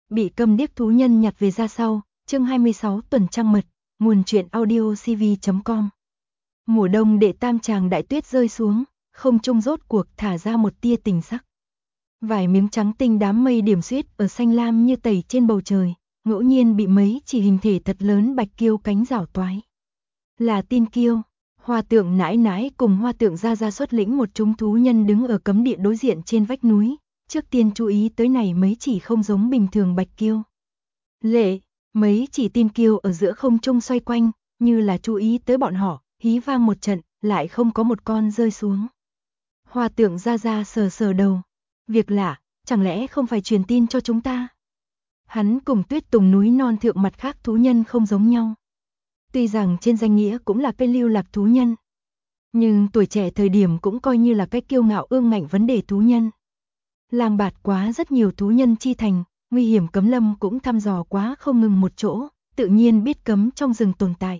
Bị câm điếc thú nhân nhặt về ra sau, chương 26 tuần trăng mật, nguồn truyện audio cv.com. Mùa đông đệ tam tràng đại tuyết rơi xuống, không trung rốt cuộc thả ra một tia tình sắc. Vài miếng trắng tinh đám mây điểm xuyết ở xanh lam như tẩy trên bầu trời, ngẫu nhiên bị mấy chỉ hình thể thật lớn bạch kiêu cánh rảo toái. Là tin kiêu, Hoa Tượng nãi nãi cùng Hoa Tượng ra xuất lĩnh một chúng thú nhân đứng ở cấm địa đối diện trên vách núi. Trước tiên chú ý tới này mấy chỉ không giống bình thường bạch kiêu. Lệ, mấy chỉ tin kiêu ở giữa không trung xoay quanh, như là chú ý tới bọn họ, hí vang một trận, lại không có một con rơi xuống. Hoa Tượng ra sờ đầu. Việc lạ, chẳng lẽ không phải truyền tin cho chúng ta? Hắn cùng Tuyết Tùng núi non thượng mặt khác thú nhân không giống nhau. Tuy rằng trên danh nghĩa cũng là cây lưu lạc thú nhân, nhưng tuổi trẻ thời điểm cũng coi như là cái kiêu ngạo ương ngạnh vấn đề thú nhân. Lang bạt quá rất nhiều thú nhân chi thành, nguy hiểm cấm lâm cũng thăm dò quá không ngừng một chỗ, tự nhiên biết cấm trong rừng tồn tại.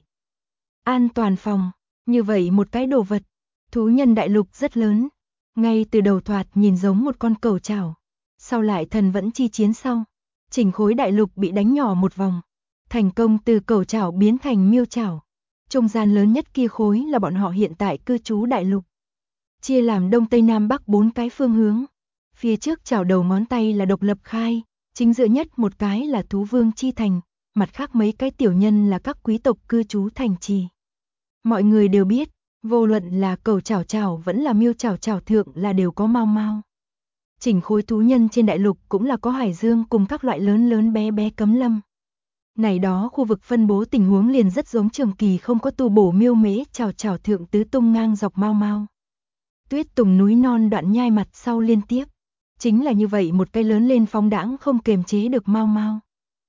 An toàn phòng, như vậy một cái đồ vật, thú nhân đại lục rất lớn, ngay từ đầu thoạt nhìn giống một con cẩu trảo, sau lại thần vẫn chi chiến sau, chỉnh khối đại lục bị đánh nhỏ một vòng, thành công từ cẩu trảo biến thành miêu trảo. Trung gian lớn nhất kia khối là bọn họ hiện tại cư trú đại lục, chia làm đông tây nam bắc 4 cái phương hướng. Phía trước chảo đầu ngón tay là độc lập khai, chính giữa nhất một cái là thú vương chi thành, mặt khác mấy cái tiểu nhân là các quý tộc cư trú thành trì. Mọi người đều biết, vô luận là cẩu chảo vẫn là miêu chảo thượng là đều có mau mau. Chỉnh khối thú nhân trên đại lục cũng là có hải dương cùng các loại lớn bé cấm lâm. Này đó khu vực phân bố tình huống liền rất giống Trường Kỳ không có tu bổ miêu mễ chảo thượng tứ tung ngang dọc mau mau. Tuyết Tùng núi non đoạn nhai mặt sau liên tiếp. Chính là như vậy một cây lớn lên phóng đãng không kềm chế được mau mau.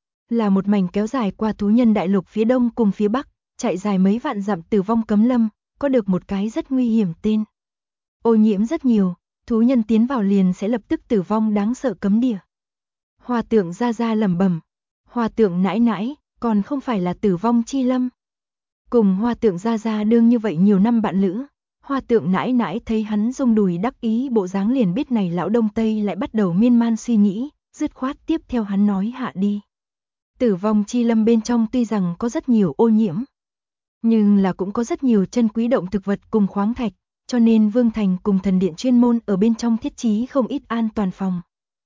Là một mảnh kéo dài qua thú nhân đại lục phía đông cùng phía bắc, chạy dài mấy vạn dặm tử vong cấm lâm, có được một cái rất nguy hiểm tên. Ô nhiễm rất nhiều, thú nhân tiến vào liền sẽ lập tức tử vong đáng sợ cấm địa. Hoa Tượng ra lẩm bẩm, Hoa Tượng nãi nãi, còn không phải là tử vong chi lâm. Cùng Hoa Tượng ra đương như vậy nhiều năm bạn lữ. Hoa Tượng nãi nãi thấy hắn rung đùi đắc ý bộ dáng liền biết này lão đông tây lại bắt đầu miên man suy nghĩ, dứt khoát tiếp theo hắn nói hạ đi. Tử vong chi lâm bên trong tuy rằng có rất nhiều ô nhiễm, nhưng là cũng có rất nhiều chân quý động thực vật cùng khoáng thạch, cho nên Vương Thành cùng thần điện chuyên môn ở bên trong thiết trí không ít an toàn phòng.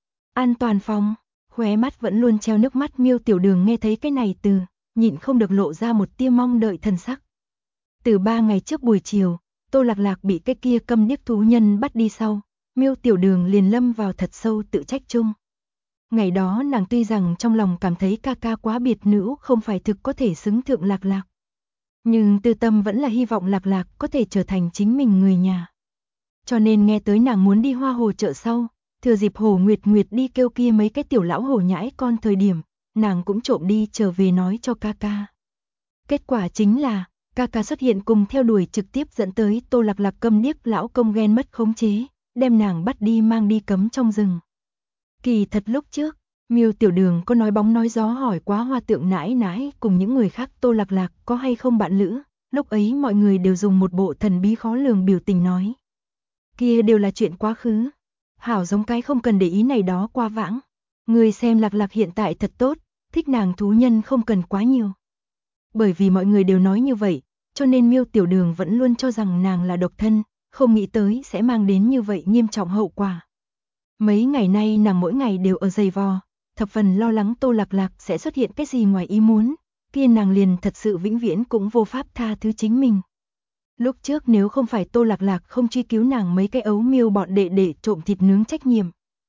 An toàn phòng, khóe mắt vẫn luôn treo nước mắt Miêu Tiểu Đường nghe thấy cái này từ, nhịn không được lộ ra một tia mong đợi thần sắc. Từ 3 ngày trước buổi chiều, Tô Lạc Lạc bị cái kia câm điếc thú nhân bắt đi sau, Miêu Tiểu Đường liền lâm vào thật sâu tự trách chung. Ngày đó nàng tuy rằng trong lòng cảm thấy ca ca quá biệt nữ không phải thực có thể xứng thượng Lạc Lạc, nhưng tư tâm vẫn là hy vọng Lạc Lạc có thể trở thành chính mình người nhà. Cho nên nghe tới nàng muốn đi Hoa Hồ chợ sau, thừa dịp Hồ Nguyệt đi kêu kia mấy cái tiểu lão hổ nhãi con thời điểm, nàng cũng trộm đi trở về nói cho ca ca. Kết quả chính là ca ca xuất hiện cùng theo đuổi trực tiếp dẫn tới Tô Lạc Lạc câm điếc lão công ghen mất khống chế, đem nàng bắt đi mang đi cấm trong rừng. Kỳ thật lúc trước, Miêu Tiểu Đường có nói bóng nói gió hỏi quá Hoa Tượng nãi nãi cùng những người khác Tô Lạc Lạc có hay không bạn lữ, lúc ấy mọi người đều dùng một bộ thần bí khó lường biểu tình nói. Kia đều là chuyện quá khứ, hảo giống cái không cần để ý này đó qua vãng. Người xem Lạc Lạc hiện tại thật tốt, thích nàng thú nhân không cần quá nhiều. Bởi vì mọi người đều nói như vậy, cho nên Miêu Tiểu Đường vẫn luôn cho rằng nàng là độc thân, không nghĩ tới sẽ mang đến như vậy nghiêm trọng hậu quả. Mấy ngày nay nàng mỗi ngày đều ở giày vò, thập phần lo lắng Tô Lạc Lạc sẽ xuất hiện cái gì ngoài ý muốn, kia nàng liền thật sự vĩnh viễn cũng vô pháp tha thứ chính mình. Lúc trước nếu không phải Tô Lạc Lạc không truy cứu nàng mấy cái ấu miêu bọn đệ để trộm thịt nướng trách nhiệm.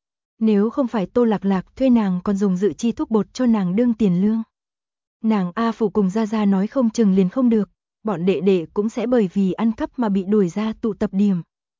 Nếu không phải Tô Lạc Lạc thuê nàng còn dùng dự chi thuốc bột cho nàng đương tiền lương. Nàng A Phủ cùng ra nói không chừng liền không được, bọn đệ cũng sẽ bởi vì ăn cắp mà bị đuổi ra tụ tập điểm.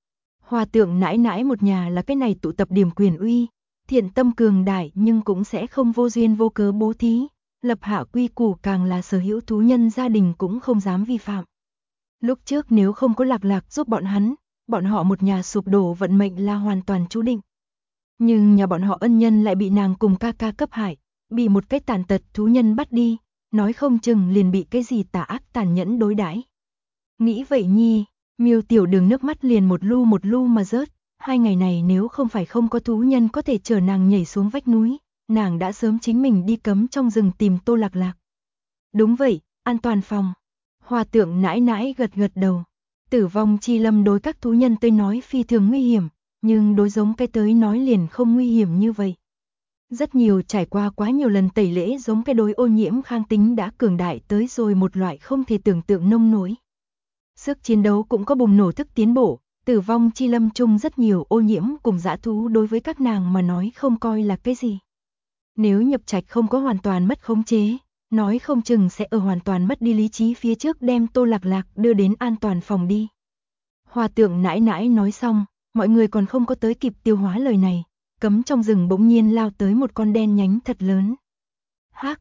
Hoa Tượng nãi nãi một nhà là cái này tụ tập điểm quyền uy, thiện tâm cường đại nhưng cũng sẽ không vô duyên vô cớ bố thí, lập hạ quy củ càng là sở hữu thú nhân gia đình cũng không dám vi phạm. Lúc trước nếu không có Lạc Lạc giúp bọn họ một nhà sụp đổ vận mệnh là hoàn toàn chú định. Nhưng nhà bọn họ ân nhân lại bị nàng cùng ca ca cấp hại, bị một cái tàn tật thú nhân bắt đi, nói không chừng liền bị cái gì tà ác tàn nhẫn đối đãi. Nghĩ vậy nhi, Miêu Tiểu Đường nước mắt liền một lu mà rớt, 2 ngày này nếu không phải không có thú nhân có thể chở nàng nhảy xuống vách núi, nàng đã sớm chính mình đi cấm trong rừng tìm Tô Lạc Lạc. Đúng vậy, an toàn phòng. Hòa Tượng nãi nãi gật gật đầu. Tử vong chi lâm đối các thú nhân tới nói phi thường nguy hiểm, nhưng đối giống cái tới nói liền không nguy hiểm như vậy. Rất nhiều trải qua quá nhiều lần tẩy lễ giống cái đối ô nhiễm kháng tính đã cường đại tới rồi một loại không thể tưởng tượng nông nổi. Sức chiến đấu cũng có bùng nổ thức tiến bộ, tử vong chi lâm chung rất nhiều ô nhiễm cùng dã thú đối với các nàng mà nói không coi là cái gì. Nếu nhập trạch không có hoàn toàn mất khống chế, nói không chừng sẽ ở hoàn toàn mất đi lý trí phía trước đem Tô Lạc Lạc đưa đến an toàn phòng đi. Hòa Tượng nãi nãi nói xong, mọi người còn không có tới kịp tiêu hóa lời này, cấm trong rừng bỗng nhiên lao tới một con đen nhánh thật lớn. Hắc,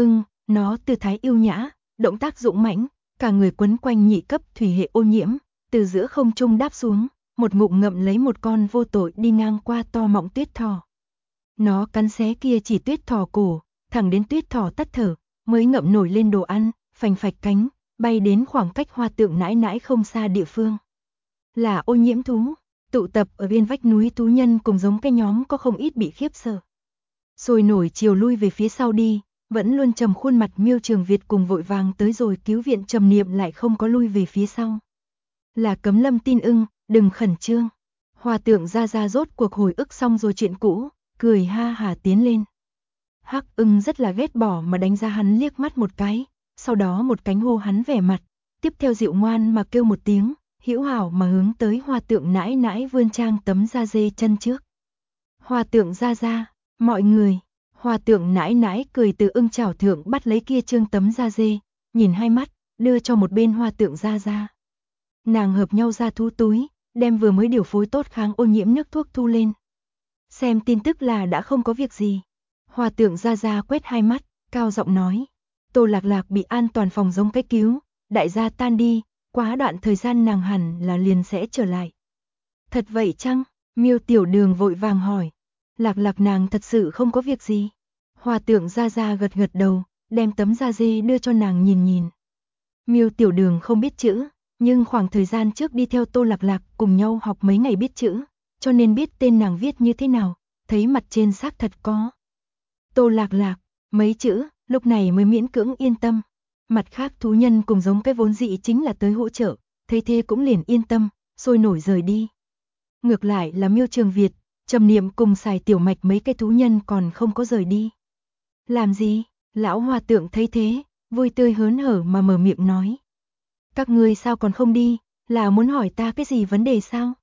nó tư thái yêu nhã, động tác dũng mãnh, cả người quấn quanh nhị cấp thủy hệ ô nhiễm, từ giữa không trung đáp xuống, một ngụm ngậm lấy một con vô tội đi ngang qua to mọng tuyết thỏ. Nó cắn xé kia chỉ tuyết thỏ cổ, thẳng đến tuyết thỏ tắt thở, mới ngậm nổi lên đồ ăn, phành phạch cánh, bay đến khoảng cách Hòa Tượng nãi nãi không xa địa phương. Là ô nhiễm thú, tụ tập ở bên vách núi thú nhân cùng giống cái nhóm có không ít bị khiếp sợ. Sôi nổi chiều lui về phía sau đi, vẫn luôn trầm khuôn mặt Miêu Trường Việt cùng vội vàng tới rồi cứu viện Trầm Niệm lại không có lui về phía sau. Là Cấm Lâm tin ưng, đừng khẩn trương. Hòa Tượng ra rốt cuộc hồi ức xong rồi chuyện cũ, cười ha hả tiến lên. Hắc ưng rất là ghét bỏ mà đánh ra hắn liếc mắt một cái, sau đó một cánh hô hắn vẻ mặt, tiếp theo dịu ngoan mà kêu một tiếng, hữu hảo mà hướng tới Hòa Tượng nãi nãi vươn trang tấm da dê chân trước. Hòa Tượng ra, mọi người. Hòa Tượng nãi nãi cười từ ưng chảo thượng bắt lấy kia trương tấm da dê, nhìn hai mắt, đưa cho một bên Hòa Tượng ra. Nàng hợp nhau ra thú túi, đem vừa mới điều phối tốt kháng ô nhiễm nước thuốc thu lên. Xem tin tức là đã không có việc gì. Hòa Tượng ra quét hai mắt, cao giọng nói. Tô Lạc Lạc bị an toàn phòng giống cái cứu, đại gia tan đi, quá đoạn thời gian nàng hẳn là liền sẽ trở lại. Thật vậy chăng? Miêu Tiểu Đường vội vàng hỏi. Lạc Lạc nàng thật sự không có việc gì. Hòa Tượng ra gật gật đầu, đem tấm da dê đưa cho nàng nhìn. Miêu Tiểu Đường không biết chữ, nhưng khoảng thời gian trước đi theo Tô Lạc Lạc cùng nhau học mấy ngày biết chữ, cho nên biết tên nàng viết như thế nào, thấy mặt trên xác thật có. Tô Lạc Lạc, mấy chữ, lúc này mới miễn cưỡng yên tâm. Mặt khác thú nhân cùng giống cái vốn dĩ chính là tới hỗ trợ, thấy thế cũng liền yên tâm, sôi nổi rời đi. Ngược lại là Miêu Trường Việt, Trầm Niệm cùng Xài Tiểu Mạch mấy cái thú nhân còn không có rời đi. Làm gì? Lão Hòa Tượng thấy thế, vui tươi hớn hở mà mở miệng nói. Các ngươi sao còn không đi, là muốn hỏi ta cái gì vấn đề sao?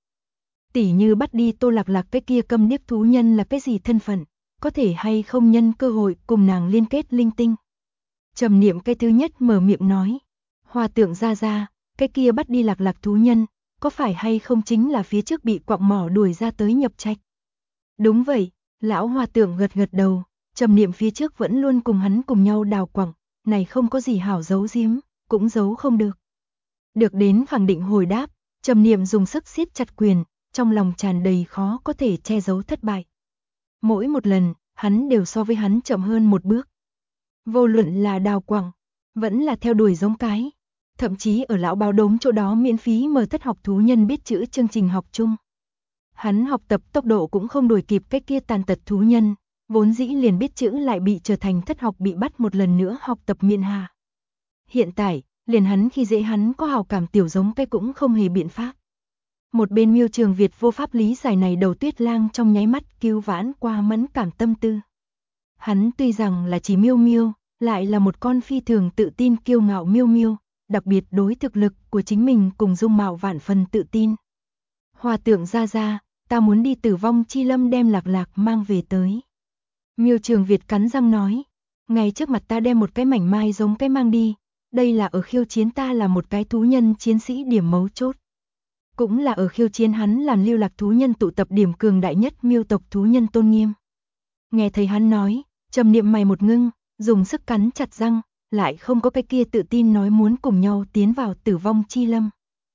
Tỉ như bắt đi Tô Lạc Lạc cái kia câm điếc thú nhân là cái gì thân phận, có thể hay không nhân cơ hội cùng nàng liên kết linh tinh. Trầm Niệm cái thứ nhất mở miệng nói. Hòa Tượng ra, cái kia bắt đi Lạc Lạc thú nhân, có phải hay không chính là phía trước bị quặng mỏ đuổi ra tới nhập trạch? Đúng vậy, lão Hòa Tượng gật gật đầu, Trầm Niệm phía trước vẫn luôn cùng hắn cùng nhau đào quặng, này không có gì hảo giấu giếm, cũng giấu không được. Được đến khẳng định hồi đáp, Trầm Niệm dùng sức siết chặt quyền, trong lòng tràn đầy khó có thể che giấu thất bại. Mỗi một lần, hắn đều so với hắn chậm hơn một bước. Vô luận là đào quặng, vẫn là theo đuổi giống cái, thậm chí ở lão báo đống chỗ đó miễn phí mở thất học thú nhân biết chữ chương trình học chung. Hắn học tập tốc độ cũng không đuổi kịp cái kia tàn tật thú nhân, vốn dĩ liền biết chữ lại bị trở thành thất học bị bắt một lần nữa học tập miên hà. Hiện tại, liền hắn khi dễ hắn có hào cảm tiểu giống cái cũng không hề biện pháp. Một bên Miêu Trường Việt vô pháp lý giải này đầu Tuyết Lang trong nháy mắt cứu vãn qua mẫn cảm tâm tư. Hắn tuy rằng là chỉ miêu, lại là một con phi thường tự tin kiêu ngạo miêu, đặc biệt đối thực lực của chính mình cùng dung mạo vạn phần tự tin. Hòa Tượng ra, ta muốn đi Tử Vong Chi Lâm đem Lạc Lạc mang về tới. Miêu Trường Việt cắn răng nói, ngay trước mặt ta đem một cái mảnh mai giống cái mang đi, đây là ở khiêu chiến ta là một cái thú nhân chiến sĩ điểm mấu chốt. Cũng là ở khiêu chiến hắn làm lưu lạc thú nhân tụ tập điểm cường đại nhất miêu tộc thú nhân tôn nghiêm. Nghe thấy hắn nói, Trầm Niệm mày một ngưng, dùng sức cắn chặt răng, lại không có cái kia tự tin nói muốn cùng nhau tiến vào Tử Vong Chi Lâm.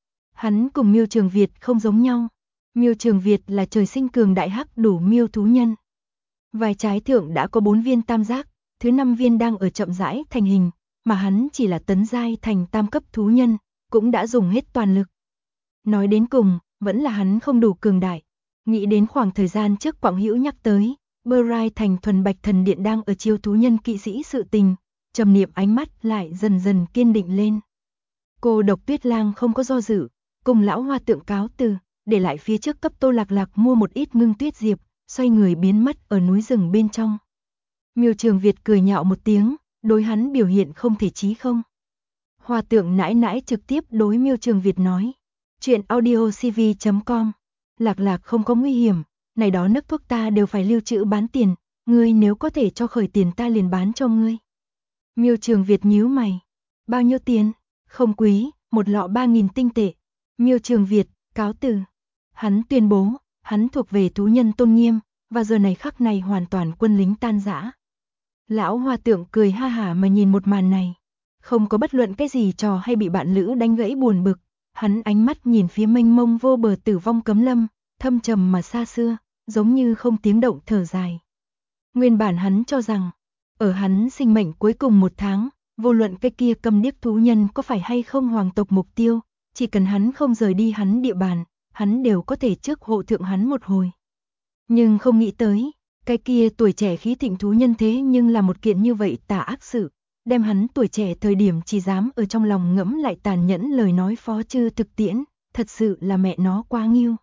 Hắn cùng Miêu Trường Việt không giống nhau. Miêu Trường Việt là trời sinh cường đại hắc đủ miêu thú nhân. Vai trái thượng đã có 4 viên tam giác, thứ 5 viên đang ở chậm rãi thành hình, mà hắn chỉ là tấn giai thành tam cấp thú nhân, cũng đã dùng hết toàn lực. Nói đến cùng, vẫn là hắn không đủ cường đại. Nghĩ đến khoảng thời gian trước Quảng Hữu nhắc tới, Bright thành thuần bạch thần điện đang ở chiêu thú nhân kỵ sĩ sự tình, trầm niệm ánh mắt lại dần dần kiên định lên. Cô Độc Tuyết Lang không có do dự, cùng lão Hoa Tượng cáo từ, để lại phía trước cấp Tô Lạc Lạc mua một ít ngưng tuyết diệp, xoay người biến mất ở núi rừng bên trong. Miêu Trường Việt cười nhạo một tiếng, đối hắn biểu hiện không thể chí không. Hoa Tượng nãi nãi trực tiếp đối Miêu Trường Việt nói, chuyện audiocv.com, Lạc Lạc không có nguy hiểm, này đó nước thuốc ta đều phải lưu trữ bán tiền, ngươi nếu có thể cho khởi tiền ta liền bán cho ngươi. Miêu Trường Việt nhíu mày, bao nhiêu tiền? Không quý, một lọ 3.000 tinh tệ. Miêu Trường Việt cáo từ. Hắn tuyên bố, hắn thuộc về thú nhân tôn nghiêm, và giờ này khắc này hoàn toàn quân lính tan rã. Lão Hoa Tượng cười ha hả mà nhìn một màn này, không có bất luận cái gì trò hay bị bạn lữ đánh gãy buồn bực, hắn ánh mắt nhìn phía mênh mông vô bờ tử vong cấm lâm, thâm trầm mà xa xưa, giống như không tiếng động thở dài. Nguyên bản hắn cho rằng, ở hắn sinh mệnh cuối cùng 1 tháng, vô luận cái kia câm điếc thú nhân có phải hay không hoàng tộc mục tiêu, chỉ cần hắn không rời đi hắn địa bàn, hắn đều có thể trước hộ thượng hắn một hồi. Nhưng không nghĩ tới, cái kia tuổi trẻ khí thịnh thú nhân thế nhưng là một kiện như vậy tà ác sự, đem hắn tuổi trẻ thời điểm chỉ dám ở trong lòng ngẫm lại tàn nhẫn lời nói phó chư thực tiễn, thật sự là mẹ nó quá nghiêu.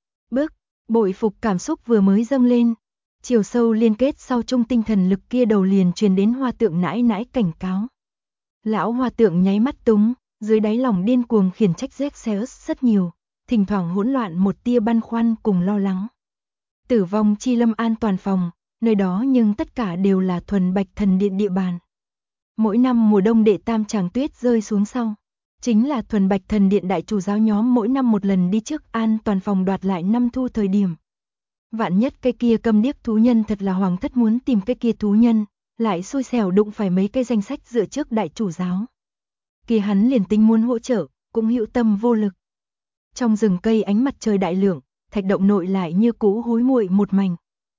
Bội phục cảm xúc vừa mới dâng lên, chiều sâu liên kết sau trung tinh thần lực kia đầu liền truyền đến Hoa Tượng nãi nãi cảnh cáo. Lão Hoa Tượng nháy mắt túng, dưới đáy lòng điên cuồng khiển trách Xerxes rất nhiều, thỉnh thoảng hỗn loạn một tia băn khoăn cùng lo lắng. Tử vong chi lâm an toàn phòng, nơi đó nhưng tất cả đều là thuần bạch thần điện địa bàn. Mỗi năm mùa đông đệ tam tràng tuyết rơi xuống sau, chính là thuần bạch thần điện đại chủ giáo nhóm mỗi năm một lần đi trước an toàn phòng đoạt lại năm thu thời điểm. Vạn nhất cái kia câm điếc thú nhân thật là hoàng thất muốn tìm cái kia thú nhân, lại xui xẻo đụng phải mấy cái danh sách dựa trước đại chủ giáo. Kia hắn liền tính muốn hỗ trợ, cũng hữu tâm vô lực. Trong rừng cây ánh mặt trời đại lượng, thạch động nội lại như cũ hối muội một mảnh.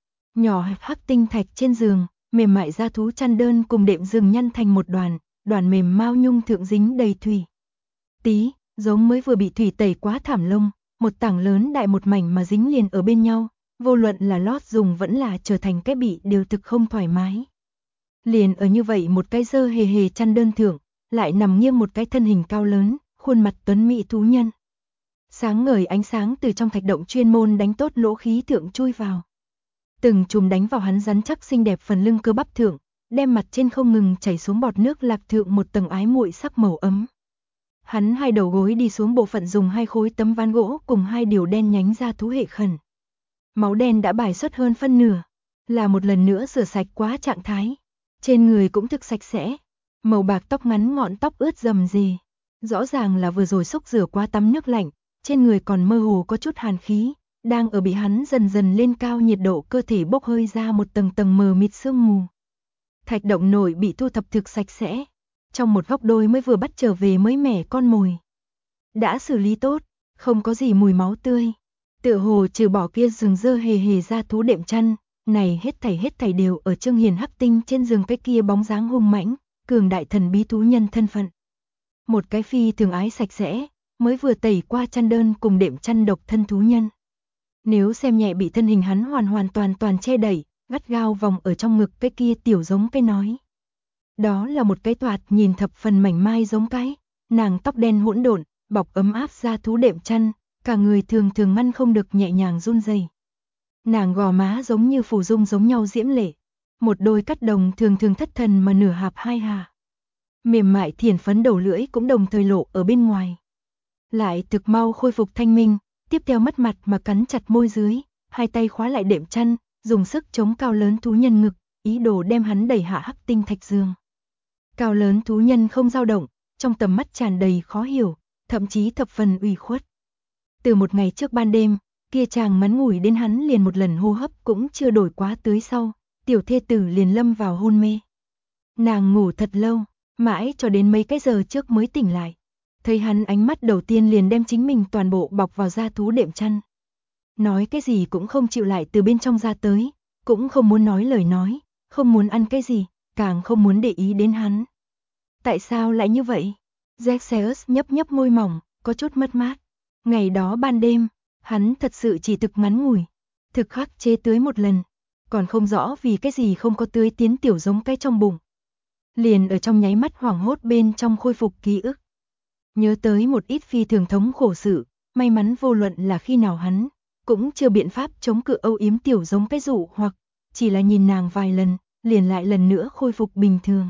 Nhỏ hắc tinh thạch trên giường, mềm mại da thú chăn đơn cùng đệm giường nhăn thành một đoàn mềm mao nhung thượng dính đầy thủy. Tí, giống mới vừa bị thủy tẩy quá thảm lông, một tảng lớn đại một mảnh mà dính liền ở bên nhau, vô luận là lót dùng vẫn là trở thành cái bị đều thực không thoải mái. Liền ở như vậy một cái dơ hề hề chăn đơn thượng, lại nằm nghiêng một cái thân hình cao lớn, khuôn mặt tuấn mỹ thú nhân. Sáng ngời ánh sáng từ trong thạch động chuyên môn đánh tốt lỗ khí thượng chui vào. Từng chùm đánh vào hắn rắn chắc xinh đẹp phần lưng cơ bắp thượng, đem mặt trên không ngừng chảy xuống bọt nước lạc thượng một tầng ái muội sắc màu ấm. Hắn hai đầu gối đi xuống bộ phận dùng 2 khối tấm ván gỗ cùng 2 điều đen nhánh ra thú hệ khẩn. Máu đen đã bài xuất hơn phân nửa, là một lần nữa rửa sạch quá trạng thái. Trên người cũng thực sạch sẽ, màu bạc tóc ngắn ngọn tóc ướt rầm rề. Rõ ràng là vừa rồi xúc rửa qua tắm nước lạnh, trên người còn mơ hồ có chút hàn khí, đang ở bị hắn dần dần lên cao nhiệt độ cơ thể bốc hơi ra một tầng tầng mờ mịt sương mù. Thạch động nội bị thu thập thực sạch sẽ, trong một góc đôi mới vừa bắt trở về mới mẻ con mồi. Đã xử lý tốt, không có gì mùi máu tươi. Tựa hồ trừ bỏ kia rừng dơ hề hề ra thú đệm chăn, này hết thảy đều ở Trương Hiền hắc tinh trên giường cái kia bóng dáng hung mãnh, cường đại thần bí thú nhân thân phận. Một cái phi thường ái sạch sẽ, mới vừa tẩy qua chăn đơn cùng đệm chăn độc thân thú nhân. Nếu xem nhẹ bị thân hình hắn hoàn toàn che đẩy, gắt gao vòng ở trong ngực cái kia tiểu giống cái nói. Đó là một cái toạt nhìn thập phần mảnh mai giống cái, nàng tóc đen hỗn độn, bọc ấm áp ra thú đệm chăn, cả người thường ngăn không được nhẹ nhàng run rẩy. Nàng gò má giống như phù dung giống nhau diễm lệ, một đôi cắt đồng thường thất thần mà nửa hạp hai hà. Mềm mại thiển phấn đầu lưỡi cũng đồng thời lộ ở bên ngoài. Lại thực mau khôi phục thanh minh, tiếp theo mất mặt mà cắn chặt môi dưới, hai tay khóa lại đệm chăn, dùng sức chống cao lớn thú nhân ngực, ý đồ đem hắn đẩy hạ hắc tinh thạch giường. Cao lớn thú nhân không dao động, trong tầm mắt tràn đầy khó hiểu, thậm chí thập phần ủy khuất. Từ một ngày trước ban đêm, kia chàng ngắn ngủi đến hắn liền một lần hô hấp cũng chưa đổi quá tới sau, tiểu thê tử liền lâm vào hôn mê. Nàng ngủ thật lâu, mãi cho đến mấy cái giờ trước mới tỉnh lại. Thấy hắn ánh mắt đầu tiên liền đem chính mình toàn bộ bọc vào da thú đệm chăn. Nói cái gì cũng không chịu lại từ bên trong ra tới, cũng không muốn nói lời nói, không muốn ăn cái gì, càng không muốn để ý đến hắn. Tại sao lại như vậy? Xerxes nhấp môi mỏng, có chút mất mát. Ngày đó ban đêm, hắn thật sự chỉ thực ngắn ngủi, thực khắc chế tưới một lần. còn không rõ vì cái gì không có tưới tiến tiểu giống cái trong bụng. Liền ở trong nháy mắt hoảng hốt bên trong khôi phục ký ức. Nhớ tới một ít phi thường thống khổ sự, may mắn vô luận là khi nào hắn, cũng chưa biện pháp chống cự âu yếm tiểu giống cái dụ hoặc, chỉ là nhìn nàng vài lần, liền lại lần nữa khôi phục bình thường.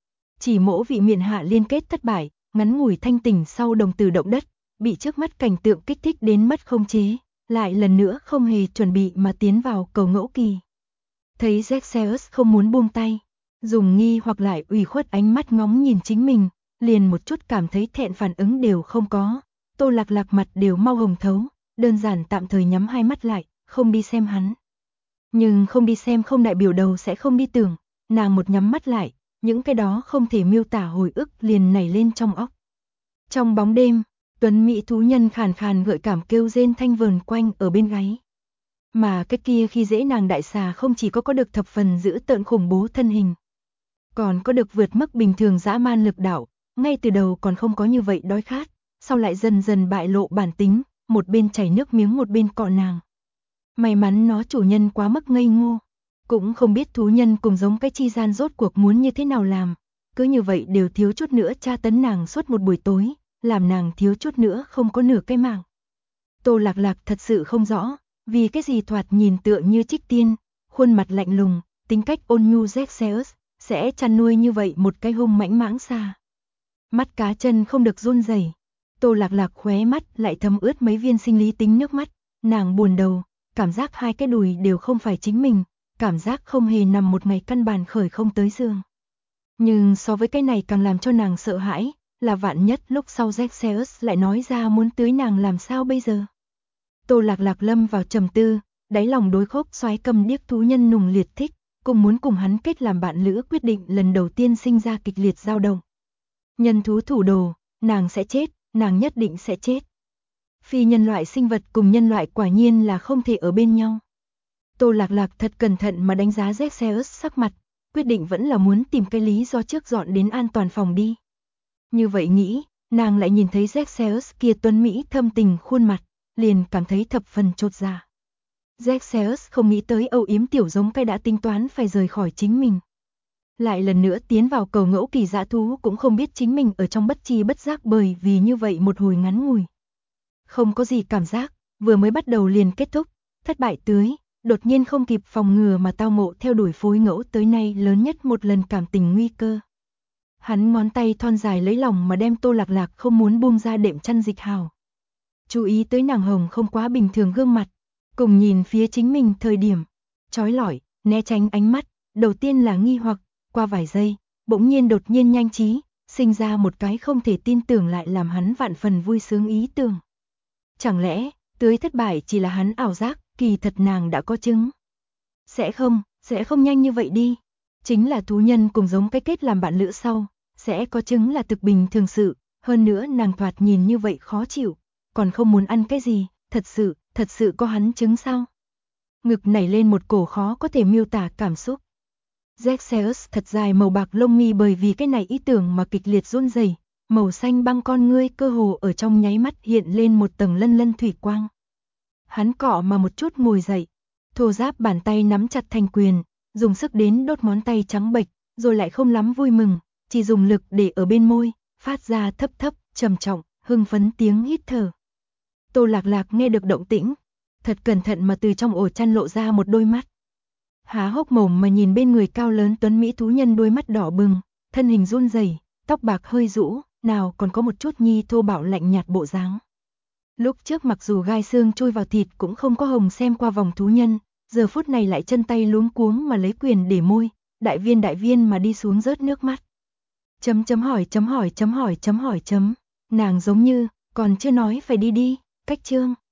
Chỉ mỗ vị miệng hạ liên kết thất bại, ngắn ngủi thanh tỉnh sau đồng tử động đất, bị trước mắt cảnh tượng kích thích đến mất khống chế, lại lần nữa không hề chuẩn bị mà tiến vào cầu ngẫu kỳ. Thấy Zexeus không muốn buông tay, dùng nghi hoặc lại ủy khuất ánh mắt ngóng nhìn chính mình, liền một chút cảm thấy thẹn phản ứng đều không có. Tô Lạc Lạc mặt đều mau hồng thấu, đơn giản tạm thời nhắm hai mắt lại, không đi xem hắn. Nhưng không đi xem không đại biểu đầu sẽ không đi tưởng, nàng một nhắm mắt lại, những cái đó không thể miêu tả hồi ức liền nảy lên trong óc. Trong bóng đêm, tuấn mỹ thú nhân khàn khàn gợi cảm kêu rên thanh vờn quanh ở bên gáy. Mà cái kia khi dễ nàng đại xà không chỉ có được thập phần giữ tợn khủng bố thân hình, còn có được vượt mức bình thường dã man lực đạo, ngay từ đầu còn không có như vậy đói khát, sau lại dần dần bại lộ bản tính, một bên chảy nước miếng một bên cọ nàng. May mắn nó chủ nhân quá mức ngây ngô, cũng không biết thú nhân cùng giống cái chi gian rốt cuộc muốn như thế nào làm, cứ như vậy đều thiếu chút nữa tra tấn nàng suốt một buổi tối, làm nàng thiếu chút nữa không có nửa cái mạng. Tô Lạc Lạc thật sự không rõ, vì cái gì thoạt nhìn tựa như trích tiên, khuôn mặt lạnh lùng, tính cách ôn nhu Zexeus, sẽ chăn nuôi như vậy một cái hung mãnh mãng xà. Mắt cá chân không được run rẩy. Tô Lạc Lạc khóe mắt lại thấm ướt mấy viên sinh lý tính nước mắt, nàng buồn đầu, cảm giác hai cái đùi đều không phải chính mình, cảm giác không hề nằm một ngày căn bản khởi không tới giường. Nhưng so với cái này càng làm cho nàng sợ hãi, là vạn nhất lúc sau Zexeus lại nói ra muốn tưới nàng làm sao bây giờ. Tô Lạc Lạc lâm vào trầm tư, đáy lòng đối khốc xoái cầm điếc thú nhân nùng liệt thích, cùng muốn cùng hắn kết làm bạn lữ quyết định lần đầu tiên sinh ra kịch liệt dao động. Nhân thú thủ đồ, nàng sẽ chết, nàng nhất định sẽ chết. Phi nhân loại sinh vật cùng nhân loại quả nhiên là không thể ở bên nhau. Tô Lạc Lạc thật cẩn thận mà đánh giá Zexeus sắc mặt, quyết định vẫn là muốn tìm cái lý do trước dọn đến an toàn phòng đi. Như vậy nghĩ, nàng lại nhìn thấy Zexeus kia tuấn mỹ thâm tình khuôn mặt, liền cảm thấy thập phần chột dạ. Zexeus không nghĩ tới âu yếm tiểu giống cái đã tính toán phải rời khỏi chính mình. Lại lần nữa tiến vào cầu ngẫu kỳ dã thú cũng không biết chính mình ở trong bất tri bất giác bởi vì như vậy một hồi ngắn ngủi. Không có gì cảm giác, vừa mới bắt đầu liền kết thúc, thất bại tưới, đột nhiên không kịp phòng ngừa mà tao ngộ theo đuổi phối ngẫu tới nay lớn nhất một lần cảm tình nguy cơ. Hắn ngón tay thon dài lấy lòng mà đem Tô Lạc Lạc không muốn buông ra đệm chăn dịch hào. Chú ý tới nàng hồng không quá bình thường gương mặt, cùng nhìn phía chính mình thời điểm, trói lọi, né tránh ánh mắt, đầu tiên là nghi hoặc, qua vài giây, bỗng nhiên đột nhiên nhanh trí, sinh ra một cái không thể tin tưởng lại làm hắn vạn phần vui sướng ý tưởng. Chẳng lẽ, tưới thất bại chỉ là hắn ảo giác, kỳ thật nàng đã có chứng. Sẽ không nhanh như vậy đi. Chính là thú nhân cùng giống cái kết làm bạn lữ sau, sẽ có chứng là thực bình thường sự, hơn nữa nàng thoạt nhìn như vậy khó chịu, còn không muốn ăn cái gì, thật sự có hắn chứng sao? Ngực nảy lên một cổ khó có thể miêu tả cảm xúc. Zexeus thật dài màu bạc lông mi bởi vì cái này ý tưởng mà kịch liệt run rẩy, màu xanh băng con ngươi cơ hồ ở trong nháy mắt hiện lên một tầng lân lân thủy quang. Hắn cọ mà một chút ngồi dậy, thô ráp bàn tay nắm chặt thành quyền, dùng sức đến đốt ngón tay trắng bệch, rồi lại không lắm vui mừng, chỉ dùng lực để ở bên môi, phát ra thấp thấp, trầm trọng, hưng phấn tiếng hít thở. Tô Lạc Lạc nghe được động tĩnh, thật cẩn thận mà từ trong ổ chăn lộ ra một đôi mắt. Há hốc mồm mà nhìn bên người cao lớn tuấn mỹ thú nhân đôi mắt đỏ bừng, thân hình run rẩy, tóc bạc hơi rũ, nào còn có một chút nhi thô bạo lạnh nhạt bộ dáng. Lúc trước mặc dù gai xương chui vào thịt cũng không có hồng xem qua vòng thú nhân, giờ phút này lại chân tay luống cuống mà lấy quyền để môi, đại viên mà đi xuống rớt nước mắt. Chấm hỏi, nàng giống như, còn chưa nói phải đi, cách chương.